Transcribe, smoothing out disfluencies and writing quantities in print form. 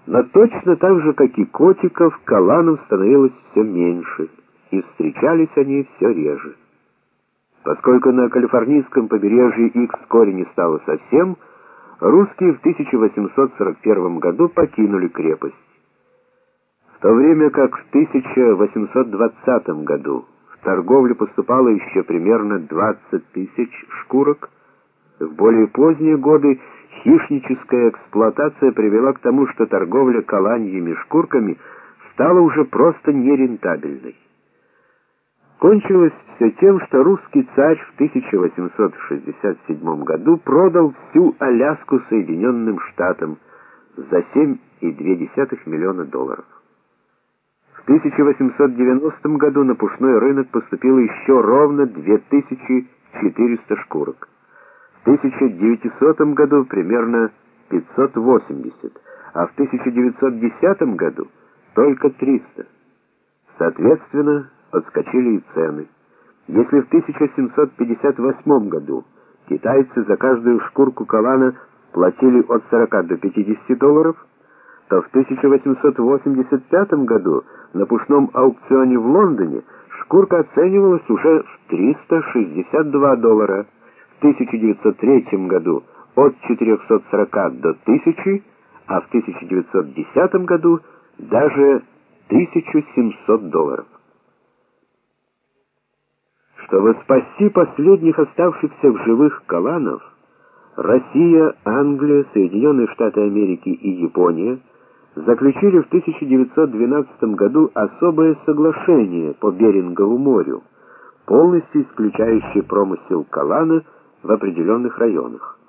Но точно так же, как и котиков, каланов становилось все меньше, и встречались они все реже. Поскольку на калифорнийском побережье их вскоре не стало совсем, русские в 1841 году покинули крепость. В то время как в 1820 году в торговлю поступало еще примерно 20 тысяч шкурок, в более поздние годы хищническая эксплуатация привела к тому, что торговля каланьими шкурками стала уже просто нерентабельной. Кончилось все тем, что русский царь в 1867 году продал всю Аляску Соединенным Штатам за $7,2 миллиона. В 1890 году на пушной рынок поступило еще ровно 2400 шкурок. В 1900 году примерно 580, а в 1910 году только 300. Соответственно, подскочили и цены. Если в 1758 году китайцы за каждую шкурку калана платили от 40 до $50, то в 1885 году на пушном аукционе в Лондоне шкурка оценивалась уже в $362, в 1903 году от 440 до 1000, а в 1910 году даже $1700. Чтобы спасти последних оставшихся в живых каланов, Россия, Англия, Соединенные Штаты Америки и Япония заключили в 1912 году особое соглашение по Берингову морю, полностью исключающее промысел калана в определенных районах.